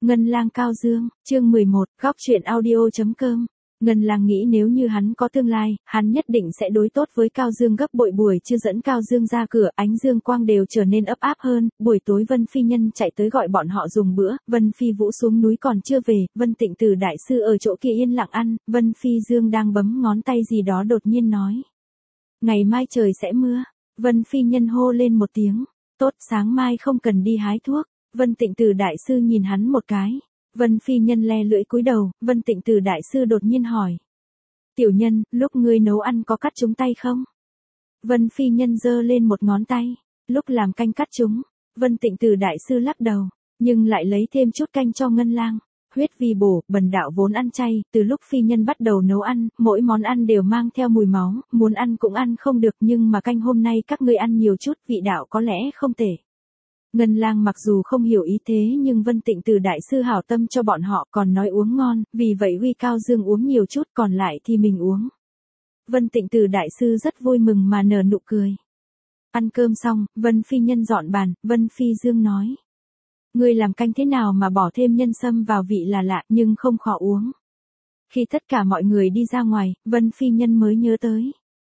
Ngân lang Cao Dương, chương 11, góc truyện audio.com. Ngân lang nghĩ nếu như hắn có tương lai, hắn nhất định sẽ đối tốt với Cao Dương gấp bội. Buổi trưa dẫn Cao Dương ra cửa, ánh dương quang đều trở nên ấp áp hơn. Buổi tối Vân Phi Nhân chạy tới gọi bọn họ dùng bữa, Vân Phi Vũ xuống núi còn chưa về, Vân Tịnh Từ đại sư ở chỗ kia yên lặng ăn, Vân Phi Dương đang bấm ngón tay gì đó đột nhiên nói. Ngày mai trời sẽ mưa, Vân Phi Nhân hô lên một tiếng, tốt sáng mai không cần đi hái thuốc. Vân Tịnh Từ đại sư nhìn hắn một cái. Vân Phi Nhân le lưỡi cúi đầu, Vân Tịnh Từ đại sư đột nhiên hỏi. Tiểu nhân, lúc ngươi nấu ăn có cắt trúng tay không? Vân Phi Nhân giơ lên một ngón tay. Lúc làm canh cắt trúng. Vân Tịnh Từ đại sư lắc đầu, nhưng lại lấy thêm chút canh cho Ngân lang. Huyết vi bổ, bần đạo vốn ăn chay, từ lúc Phi Nhân bắt đầu nấu ăn, mỗi món ăn đều mang theo mùi máu, muốn ăn cũng ăn không được, nhưng mà canh hôm nay các ngươi ăn nhiều chút, vị đạo có lẽ không tệ. Ngân lang mặc dù không hiểu ý thế nhưng Vân Tịnh Từ đại sư hảo tâm cho bọn họ còn nói uống ngon, vì vậy uy Cao Dương uống nhiều chút còn lại thì mình uống. Vân Tịnh Từ đại sư rất vui mừng mà nở nụ cười. Ăn cơm xong, Vân Phi Nhân dọn bàn, Vân Phi Dương nói. Ngươi làm canh thế nào mà bỏ thêm nhân sâm vào vị là lạ nhưng không khó uống. Khi tất cả mọi người đi ra ngoài, Vân Phi Nhân mới nhớ tới.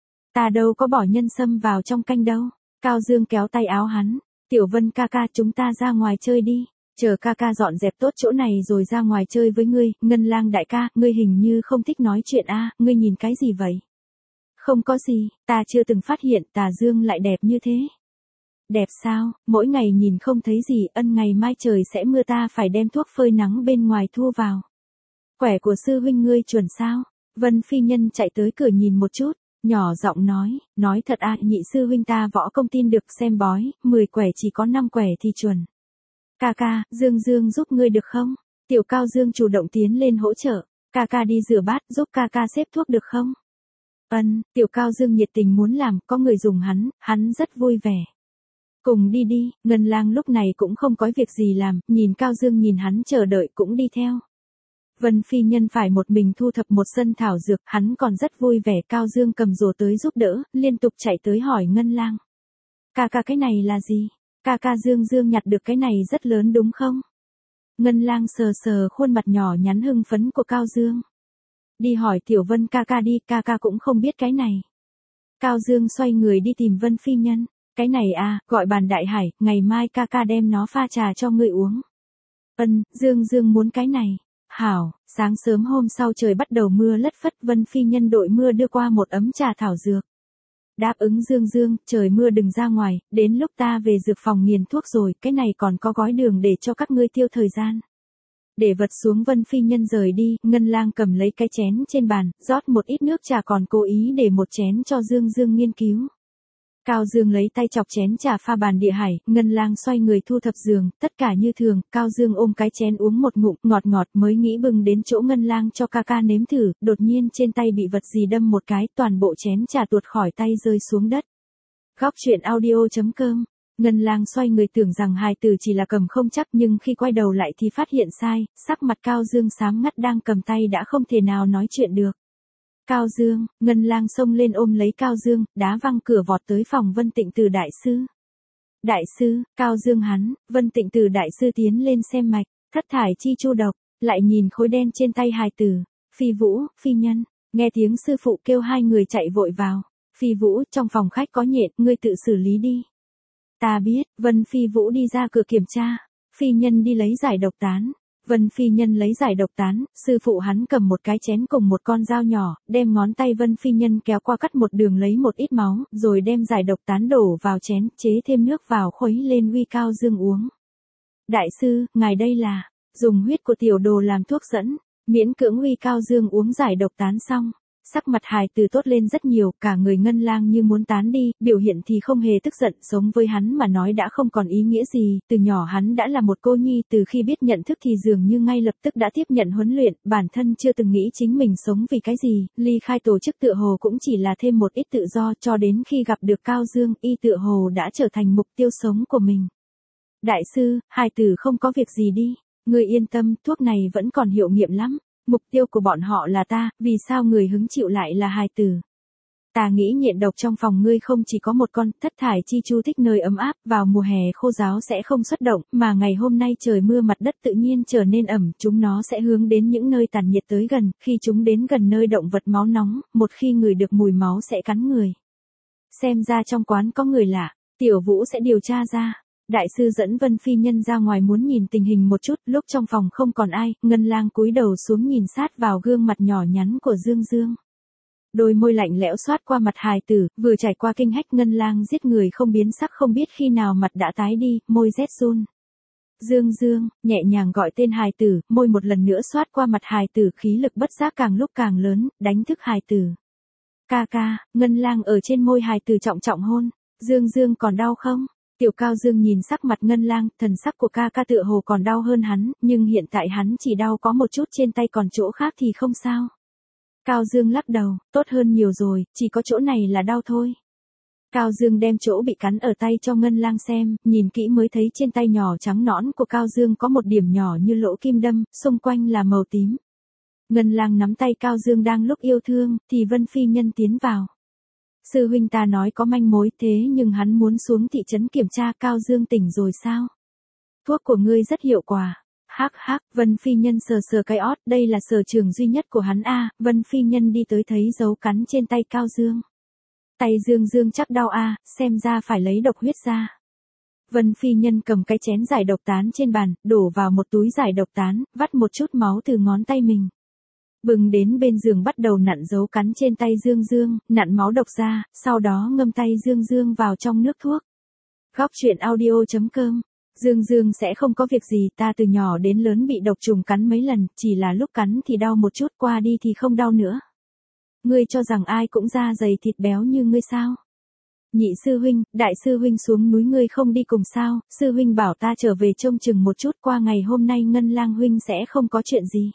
Ta đâu có bỏ nhân sâm vào trong canh đâu. Cao Dương kéo tay áo hắn. Tiểu Vân ca ca chúng ta ra ngoài chơi đi, chờ ca ca dọn dẹp tốt chỗ này rồi ra ngoài chơi với ngươi. Ngân lang đại ca, ngươi hình như không thích nói chuyện a, ngươi nhìn cái gì vậy? Không có gì, ta chưa từng phát hiện tà dương lại đẹp như thế. Đẹp sao, mỗi ngày nhìn không thấy gì, ân ngày mai trời sẽ mưa ta phải đem thuốc phơi nắng bên ngoài thu vào. Quẻ của sư huynh ngươi chuẩn sao? Vân Phi Nhân chạy tới cửa nhìn một chút. Nhỏ giọng nói thật à, nhị sư huynh ta võ công tin được, xem bói, 10 quẻ chỉ có 5 quẻ thì chuẩn. Ca ca, Dương giúp ngươi được không? Tiểu Cao Dương chủ động tiến lên hỗ trợ. Ca ca đi rửa bát, giúp ca ca xếp thuốc được không? Tiểu Cao Dương nhiệt tình muốn làm, có người dùng hắn rất vui vẻ. Cùng đi đi, Ngân lang lúc này cũng không có việc gì làm, nhìn Cao Dương nhìn hắn chờ đợi cũng đi theo. Vân Phi Nhân phải một mình thu thập một sân thảo dược, hắn còn rất vui vẻ. Cao Dương cầm rổ tới giúp đỡ, liên tục chạy tới hỏi Ngân lang. Ca ca cái này là gì? Ca ca Dương nhặt được cái này rất lớn đúng không? Ngân lang sờ sờ khuôn mặt nhỏ nhắn hưng phấn của Cao Dương. Đi hỏi Tiểu Vân ca ca đi, ca ca cũng không biết cái này. Cao Dương xoay người đi tìm Vân Phi Nhân. Cái này à, gọi bàn đại hải, ngày mai ca ca đem nó pha trà cho ngươi uống. Dương muốn cái này. Hảo, sáng sớm hôm sau trời bắt đầu mưa lất phất, Vân Phi Nhân đội mưa đưa qua một ấm trà thảo dược. Đáp ứng Dương, trời mưa đừng ra ngoài, đến lúc ta về dược phòng nghiền thuốc rồi, cái này còn có gói đường để cho các ngươi tiêu thời gian. Để vật xuống Vân Phi Nhân rời đi, Ngân lang cầm lấy cái chén trên bàn, rót một ít nước trà còn cố ý để một chén cho Dương nghiên cứu. Cao Dương lấy tay chọc chén trà pha bàn địa hải, Ngân lang xoay người thu thập giường, tất cả như thường, Cao Dương ôm cái chén uống một ngụm, ngọt mới nghĩ bưng đến chỗ Ngân lang cho ca ca nếm thử, đột nhiên trên tay bị vật gì đâm một cái, toàn bộ chén trà tuột khỏi tay rơi xuống đất. Góc truyện audio.com. Ngân lang xoay người tưởng rằng hài tử chỉ là cầm không chắc nhưng khi quay đầu lại thì phát hiện sai, sắc mặt Cao Dương xám ngắt đang cầm tay đã không thể nào nói chuyện được. Cao Dương, Ngân lang xông lên ôm lấy Cao Dương, đá văng cửa vọt tới phòng Vân Tịnh Từ đại sư. Đại sư, Cao Dương hắn, Vân Tịnh Từ đại sư tiến lên xem mạch, thất thải chi chu độc, lại nhìn khối đen trên tay hài tử. Phi Vũ, Phi Nhân, nghe tiếng sư phụ kêu hai người chạy vội vào. Phi Vũ, trong phòng khách có nhện, ngươi tự xử lý đi. Ta biết, Vân Phi Vũ đi ra cửa kiểm tra. Phi Nhân đi lấy giải độc tán. Vân Phi Nhân lấy giải độc tán, sư phụ hắn cầm một cái chén cùng một con dao nhỏ, đem ngón tay Vân Phi Nhân kéo qua cắt một đường lấy một ít máu, rồi đem giải độc tán đổ vào chén, chế thêm nước vào khuấy lên uy Cao Dương uống. Đại sư, ngài đây là, dùng huyết của tiểu đồ làm thuốc dẫn, miễn cưỡng uy Cao Dương uống giải độc tán xong. Sắc mặt hài tử tốt lên rất nhiều, cả người Ngân lang như muốn tán đi, biểu hiện thì không hề tức giận, sống với hắn mà nói đã không còn ý nghĩa gì, từ nhỏ hắn đã là một cô nhi, từ khi biết nhận thức thì dường như ngay lập tức đã tiếp nhận huấn luyện, bản thân chưa từng nghĩ chính mình sống vì cái gì, ly khai tổ chức tựa hồ cũng chỉ là thêm một ít tự do, cho đến khi gặp được Cao Dương, y tựa hồ đã trở thành mục tiêu sống của mình. Đại sư, hài tử không có việc gì đi, người yên tâm, thuốc này vẫn còn hiệu nghiệm lắm. Mục tiêu của bọn họ là ta, vì sao người hứng chịu lại là hài tử? Ta nghĩ nhện độc trong phòng ngươi không chỉ có một con, thất thải chi chu thích nơi ấm áp, vào mùa hè khô ráo sẽ không xuất động, mà ngày hôm nay trời mưa mặt đất tự nhiên trở nên ẩm, chúng nó sẽ hướng đến những nơi tàn nhiệt tới gần, khi chúng đến gần nơi động vật máu nóng, một khi ngửi được mùi máu sẽ cắn người. Xem ra trong quán có người lạ, Tiểu Vũ sẽ điều tra ra. Đại sư dẫn Vân Phi Nhân ra ngoài muốn nhìn tình hình một chút, lúc trong phòng không còn ai, Ngân Lang cúi đầu xuống nhìn sát vào gương mặt nhỏ nhắn của Dương Dương. Đôi môi lạnh lẽo xoát qua mặt hài tử, vừa trải qua kinh hách Ngân Lang giết người không biến sắc không biết khi nào mặt đã tái đi, môi rét run. Dương Dương, nhẹ nhàng gọi tên hài tử, môi một lần nữa xoát qua mặt hài tử, khí lực bất giác càng lúc càng lớn, đánh thức hài tử. Ca ca, Ngân Lang ở trên môi hài tử trọng trọng hôn. Dương Dương còn đau không? Tiểu Cao Dương nhìn sắc mặt Ngân Lang, thần sắc của ca ca tựa hồ còn đau hơn hắn, nhưng hiện tại hắn chỉ đau có một chút trên tay còn chỗ khác thì không sao. Cao Dương lắc đầu, tốt hơn nhiều rồi, chỉ có chỗ này là đau thôi. Cao Dương đem chỗ bị cắn ở tay cho Ngân Lang xem, nhìn kỹ mới thấy trên tay nhỏ trắng nõn của Cao Dương có một điểm nhỏ như lỗ kim đâm, xung quanh là màu tím. Ngân Lang nắm tay Cao Dương đang lúc yêu thương, thì Vân Phi Nhân tiến vào. Sư huynh ta nói có manh mối thế nhưng hắn muốn xuống thị trấn kiểm tra. Cao Dương tỉnh rồi sao? Thuốc của ngươi rất hiệu quả. Hắc hắc, Vân Phi Nhân sờ sờ cái ót, đây là sở trường duy nhất của hắn a. Vân Phi Nhân đi tới thấy dấu cắn trên tay Cao Dương. Tay Dương Dương chắc đau a, xem ra phải lấy độc huyết ra. Vân Phi Nhân cầm cái chén giải độc tán trên bàn, đổ vào một túi giải độc tán, vắt một chút máu từ ngón tay mình. Bừng đến bên giường bắt đầu nặn dấu cắn trên tay Dương Dương, nặn máu độc ra, sau đó ngâm tay Dương Dương vào trong nước thuốc. Góc truyện audio.com. Dương Dương sẽ không có việc gì, ta từ nhỏ đến lớn bị độc trùng cắn mấy lần, chỉ là lúc cắn thì đau một chút, qua đi thì không đau nữa. Ngươi cho rằng ai cũng da dày thịt béo như ngươi sao? Nhị sư huynh, đại sư huynh xuống núi ngươi không đi cùng sao? Sư huynh bảo ta trở về trông chừng một chút, qua ngày hôm nay Ngân Lang huynh sẽ không có chuyện gì.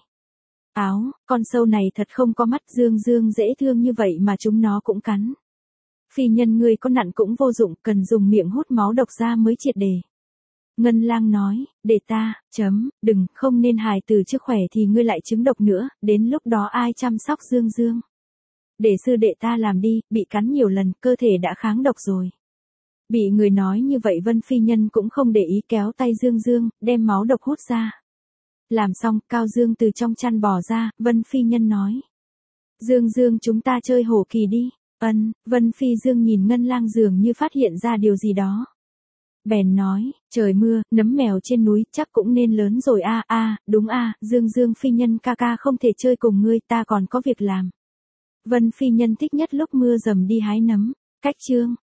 Áo, con sâu này thật không có mắt. Dương Dương dễ thương như vậy mà chúng nó cũng cắn. Phi Nhân ngươi có nặn cũng vô dụng, cần dùng miệng hút máu độc ra mới triệt để. Ngân Lang nói, để ta, đừng, không nên hài tử chưa khỏe thì ngươi lại trứng độc nữa, đến lúc đó ai chăm sóc Dương Dương. Để sư đệ ta làm đi, bị cắn nhiều lần, cơ thể đã kháng độc rồi. Bị người nói như vậy Vân Phi Nhân cũng không để ý, kéo tay Dương Dương, đem máu độc hút ra. Làm xong, Cao Dương từ trong chăn bò ra, Vân Phi Nhân nói. Dương Dương chúng ta chơi hổ kỳ đi. Vân Phi Dương nhìn Ngân Lang dường như phát hiện ra điều gì đó. Bèn nói, trời mưa, nấm mèo trên núi, chắc cũng nên lớn rồi đúng Dương Dương Phi Nhân ca ca không thể chơi cùng ngươi, ta còn có việc làm. Vân Phi Nhân thích nhất lúc mưa dầm đi hái nấm. Cách chương.